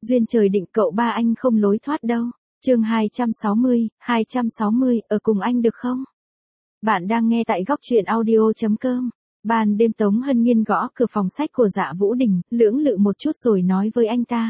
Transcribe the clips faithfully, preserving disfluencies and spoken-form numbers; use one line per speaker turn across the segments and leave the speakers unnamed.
Duyên trời định cậu ba anh không lối thoát đâu. Chương hai trăm sáu mươi, hai trăm sáu mươi, ở cùng anh được không? Bạn đang nghe tại góc truyện audio chấm com. Ban đêm Tống Hân Nhiên gõ cửa phòng sách của Dạ Vũ Đình, lưỡng lự một chút rồi nói với anh ta.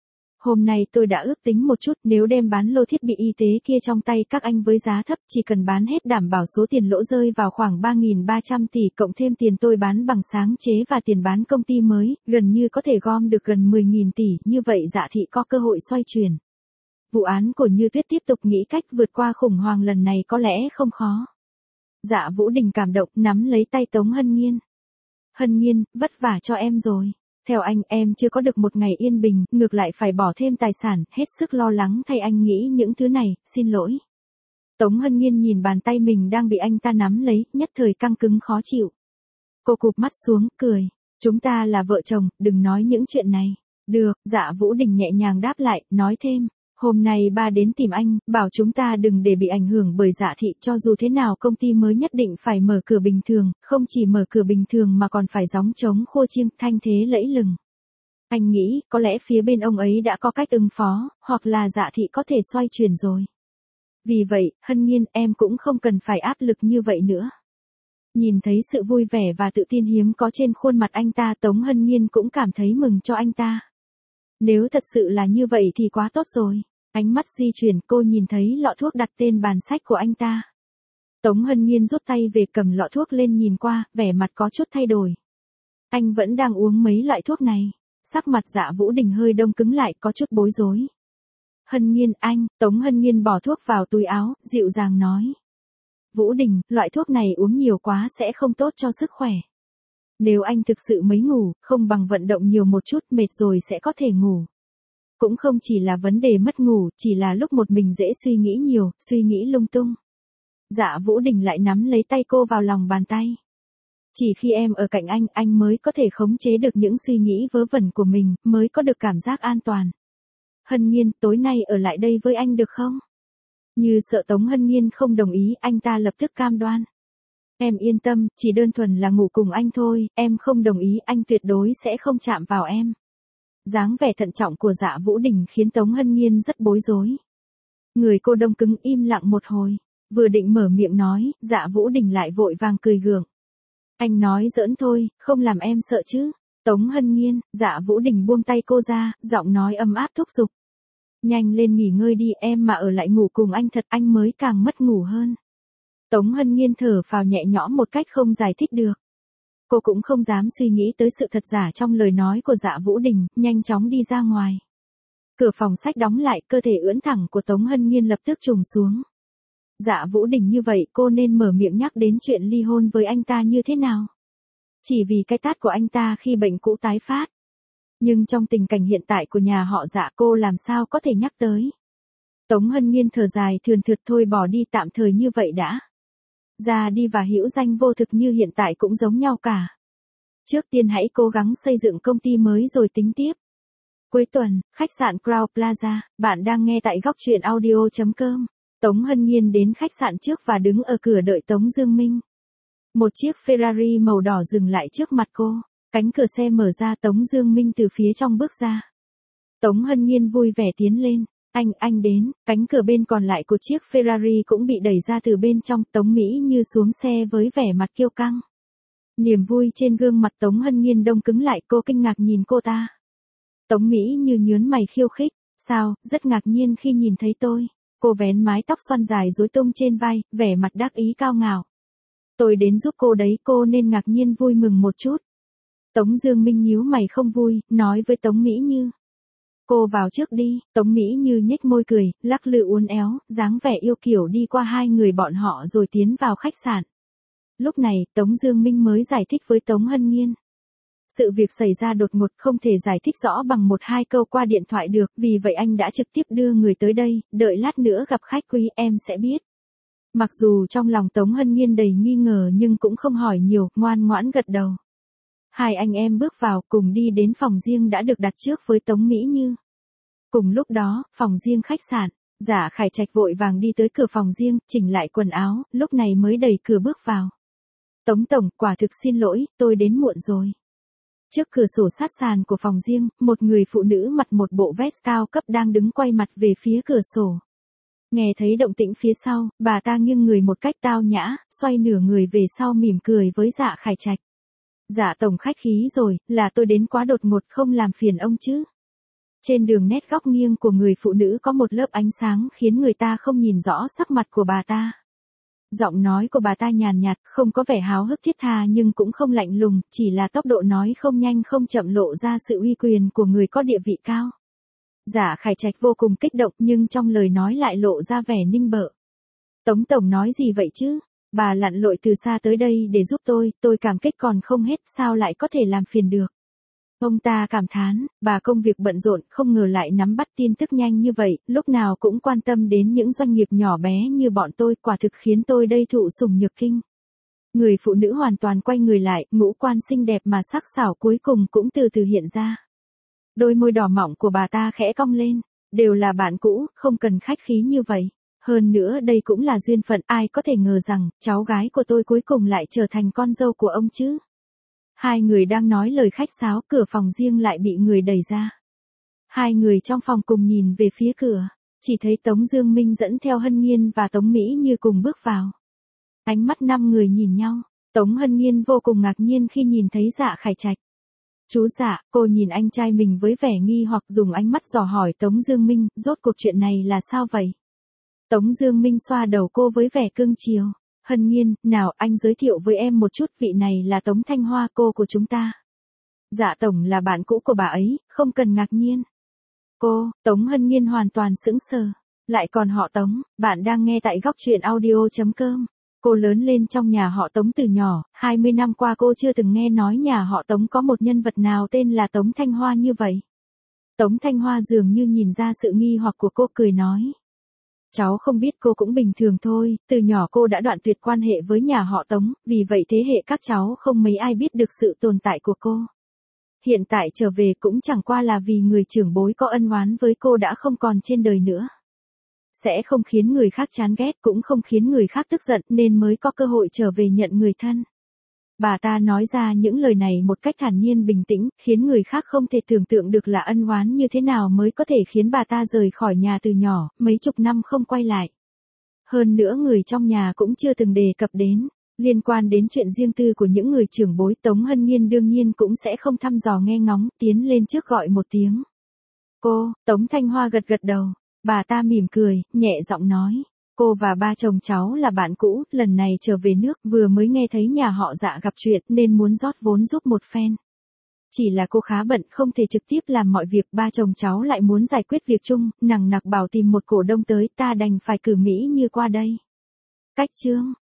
Hôm nay tôi đã ước tính một chút, nếu đem bán lô thiết bị y tế kia trong tay các anh với giá thấp, chỉ cần bán hết đảm bảo số tiền lỗ rơi vào khoảng ba nghìn ba trăm tỷ cộng thêm tiền tôi bán bằng sáng chế và tiền bán công ty mới, gần như có thể gom được gần mười nghìn tỷ, như vậy Dạ thị có cơ hội xoay chuyển. Vụ án của Như Tuyết tiếp tục nghĩ cách vượt qua khủng hoảng lần này có lẽ không khó. Dạ Vũ Đình cảm động nắm lấy tay Tống Hân Nhiên. Hân Nhiên, vất vả cho em rồi. Theo anh, em chưa có được một ngày yên bình, ngược lại phải bỏ thêm tài sản, hết sức lo lắng thay anh nghĩ những thứ này, xin lỗi. Tống Hân Nhiên nhìn bàn tay mình đang bị anh ta nắm lấy, nhất thời căng cứng khó chịu. Cô cụp mắt xuống, cười. Chúng ta là vợ chồng, đừng nói những chuyện này. Được, Dạ Vũ Đình nhẹ nhàng đáp lại, nói thêm. Hôm nay ba đến tìm anh, bảo chúng ta đừng để bị ảnh hưởng bởi Dạ thị, cho dù thế nào công ty mới nhất định phải mở cửa bình thường, không chỉ mở cửa bình thường mà còn phải gióng trống khua chiêng, thanh thế lẫy lừng. Anh nghĩ, có lẽ phía bên ông ấy đã có cách ứng phó, hoặc là Dạ thị có thể xoay chuyển rồi. Vì vậy, Hân Nhiên, em cũng không cần phải áp lực như vậy nữa. Nhìn thấy sự vui vẻ và tự tin hiếm có trên khuôn mặt anh ta, Tống Hân Nhiên cũng cảm thấy mừng cho anh ta. Nếu thật sự là như vậy thì quá tốt rồi. Ánh mắt di chuyển, cô nhìn thấy lọ thuốc đặt tên bàn sách của anh ta. Tống Hân Nhiên rút tay về cầm lọ thuốc lên nhìn qua, vẻ mặt có chút thay đổi. Anh vẫn đang uống mấy loại thuốc này. Sắc mặt Dạ Vũ Đình hơi đông cứng lại, có chút bối rối. Hân Nhiên, anh, Tống Hân Nhiên bỏ thuốc vào túi áo, dịu dàng nói. Vũ Đình, loại thuốc này uống nhiều quá sẽ không tốt cho sức khỏe. Nếu anh thực sự mới ngủ, không bằng vận động nhiều một chút, mệt rồi sẽ có thể ngủ. Cũng không chỉ là vấn đề mất ngủ, chỉ là lúc một mình dễ suy nghĩ nhiều, suy nghĩ lung tung. Dạ Vũ Đình lại nắm lấy tay cô vào lòng bàn tay. Chỉ khi em ở cạnh anh, anh mới có thể khống chế được những suy nghĩ vớ vẩn của mình, mới có được cảm giác an toàn. Hân Nhiên, tối nay ở lại đây với anh được không? Như sợ Tống Hân Nhiên không đồng ý, anh ta lập tức cam đoan. Em yên tâm, chỉ đơn thuần là ngủ cùng anh thôi, em không đồng ý, anh tuyệt đối sẽ không chạm vào em. Dáng vẻ thận trọng của Dạ Vũ Đình khiến Tống Hân Nhiên rất bối rối. Người cô đông cứng im lặng một hồi, vừa định mở miệng nói, Dạ Vũ Đình lại vội vàng cười gượng. Anh nói giỡn thôi, không làm em sợ chứ. Tống Hân Nhiên, Dạ Vũ Đình buông tay cô ra, giọng nói ấm áp thúc giục. Nhanh lên nghỉ ngơi đi, em mà ở lại ngủ cùng anh thật anh mới càng mất ngủ hơn. Tống Hân Nhiên thở phào nhẹ nhõm một cách không giải thích được. Cô cũng không dám suy nghĩ tới sự thật giả trong lời nói của Dạ Vũ Đình, nhanh chóng đi ra ngoài. Cửa phòng sách đóng lại, cơ thể ưỡn thẳng của Tống Hân Nhiên lập tức trùng xuống. Dạ Vũ Đình như vậy cô nên mở miệng nhắc đến chuyện ly hôn với anh ta như thế nào? Chỉ vì cái tát của anh ta khi bệnh cũ tái phát. Nhưng trong tình cảnh hiện tại của nhà họ Dạ cô làm sao có thể nhắc tới? Tống Hân Nhiên thở dài thườn thượt thôi bỏ đi tạm thời như vậy đã. Già đi và hữu danh vô thực như hiện tại cũng giống nhau cả. Trước tiên hãy cố gắng xây dựng công ty mới rồi tính tiếp. Cuối tuần, khách sạn Crown Plaza, bạn đang nghe tại góc truyện audio chấm com. Tống Hân Nhiên đến khách sạn trước và đứng ở cửa đợi Tống Dương Minh. Một chiếc Ferrari màu đỏ dừng lại trước mặt cô. Cánh cửa xe mở ra, Tống Dương Minh từ phía trong bước ra. Tống Hân Nhiên vui vẻ tiến lên. Anh, anh đến, cánh cửa bên còn lại của chiếc Ferrari cũng bị đẩy ra từ bên trong, Tống Mỹ Như xuống xe với vẻ mặt kiêu căng. Niềm vui trên gương mặt Tống Hân Nhiên đông cứng lại, cô kinh ngạc nhìn cô ta. Tống Mỹ Như nhướng mày khiêu khích, sao, rất ngạc nhiên khi nhìn thấy tôi. Cô vén mái tóc xoăn dài rối tung trên vai, vẻ mặt đắc ý cao ngạo. Tôi đến giúp cô đấy, cô nên ngạc nhiên vui mừng một chút. Tống Dương Minh nhíu mày không vui, nói với Tống Mỹ Như. Cô vào trước đi, Tống Mỹ Như nhếch môi cười, lắc lư uốn éo, dáng vẻ yêu kiều đi qua hai người bọn họ rồi tiến vào khách sạn. Lúc này, Tống Dương Minh mới giải thích với Tống Hân Nhiên. Sự việc xảy ra đột ngột không thể giải thích rõ bằng một hai câu qua điện thoại được, vì vậy anh đã trực tiếp đưa người tới đây, đợi lát nữa gặp khách quý em sẽ biết. Mặc dù trong lòng Tống Hân Nhiên đầy nghi ngờ nhưng cũng không hỏi nhiều, ngoan ngoãn gật đầu. Hai anh em bước vào cùng đi đến phòng riêng đã được đặt trước với Tống Mỹ Như. Cùng lúc đó, phòng riêng khách sạn, Dạ Khải Trạch vội vàng đi tới cửa phòng riêng, chỉnh lại quần áo, lúc này mới đẩy cửa bước vào. Tống tổng, quả thực xin lỗi, tôi đến muộn rồi. Trước cửa sổ sát sàn của phòng riêng, một người phụ nữ mặc một bộ vest cao cấp đang đứng quay mặt về phía cửa sổ. Nghe thấy động tĩnh phía sau, bà ta nghiêng người một cách tao nhã, xoay nửa người về sau mỉm cười với Dạ Khải Trạch. Dạ tổng khách khí rồi, là tôi đến quá đột ngột không làm phiền ông chứ. Trên đường nét góc nghiêng của người phụ nữ có một lớp ánh sáng khiến người ta không nhìn rõ sắc mặt của bà ta. Giọng nói của bà ta nhàn nhạt, không có vẻ háo hức thiết tha nhưng cũng không lạnh lùng, chỉ là tốc độ nói không nhanh không chậm lộ ra sự uy quyền của người có địa vị cao. Dạ Khải Trạch vô cùng kích động nhưng trong lời nói lại lộ ra vẻ ninh bợ. Tống tổng nói gì vậy chứ? Bà lặn lội từ xa tới đây để giúp tôi, tôi cảm kích còn không hết, sao lại có thể làm phiền được? Ông ta cảm thán, bà công việc bận rộn, không ngờ lại nắm bắt tin tức nhanh như vậy, lúc nào cũng quan tâm đến những doanh nghiệp nhỏ bé như bọn tôi, quả thực khiến tôi đây thụ sủng nhược kinh. Người phụ nữ hoàn toàn quay người lại, ngũ quan xinh đẹp mà sắc sảo cuối cùng cũng từ từ hiện ra. Đôi môi đỏ mọng của bà ta khẽ cong lên, đều là bạn cũ, không cần khách khí như vậy. Hơn nữa đây cũng là duyên phận, ai có thể ngờ rằng, cháu gái của tôi cuối cùng lại trở thành con dâu của ông chứ. Hai người đang nói lời khách sáo, cửa phòng riêng lại bị người đẩy ra. Hai người trong phòng cùng nhìn về phía cửa, chỉ thấy Tống Dương Minh dẫn theo Hân Nghiên và Tống Mỹ Như cùng bước vào. Ánh mắt năm người nhìn nhau, Tống Hân Nghiên vô cùng ngạc nhiên khi nhìn thấy Dạ Khải Trạch. Chú Dạ, cô nhìn anh trai mình với vẻ nghi hoặc dùng ánh mắt dò hỏi Tống Dương Minh, rốt cuộc chuyện này là sao vậy? Tống Dương Minh xoa đầu cô với vẻ cưng chiều. Hân Nghiên, nào anh giới thiệu với em một chút, vị này là Tống Thanh Hoa, cô của chúng ta. Dạ tổng là bạn cũ của bà ấy, không cần ngạc nhiên. Cô, Tống Hân Nghiên hoàn toàn sững sờ. Lại còn họ Tống, bạn đang nghe tại góc truyện audio chấm com. Cô lớn lên trong nhà họ Tống từ nhỏ, hai mươi năm qua cô chưa từng nghe nói nhà họ Tống có một nhân vật nào tên là Tống Thanh Hoa như vậy. Tống Thanh Hoa dường như nhìn ra sự nghi hoặc của cô, cười nói. Cháu không biết, cô cũng bình thường thôi, từ nhỏ cô đã đoạn tuyệt quan hệ với nhà họ Tống, vì vậy thế hệ các cháu không mấy ai biết được sự tồn tại của cô. Hiện tại trở về cũng chẳng qua là vì người trưởng bối có ân oán với cô đã không còn trên đời nữa. Sẽ không khiến người khác chán ghét, cũng không khiến người khác tức giận nên mới có cơ hội trở về nhận người thân. Bà ta nói ra những lời này một cách thản nhiên bình tĩnh, khiến người khác không thể tưởng tượng được là ân oán như thế nào mới có thể khiến bà ta rời khỏi nhà từ nhỏ, mấy chục năm không quay lại. Hơn nữa người trong nhà cũng chưa từng đề cập đến. Liên quan đến chuyện riêng tư của những người trưởng bối, Tống Hân Nghiên đương nhiên cũng sẽ không thăm dò nghe ngóng, tiến lên trước gọi một tiếng. Cô, Tống Thanh Hoa gật gật đầu. Bà ta mỉm cười, nhẹ giọng nói. Cô và ba chồng cháu là bạn cũ, lần này trở về nước, vừa mới nghe thấy nhà họ Dạ gặp chuyện nên muốn rót vốn giúp một phen. Chỉ là cô khá bận, không thể trực tiếp làm mọi việc, ba chồng cháu lại muốn giải quyết việc chung, nằng nặc bảo tìm một cổ đông tới, ta đành phải cử Mỹ Như qua đây. Cách chương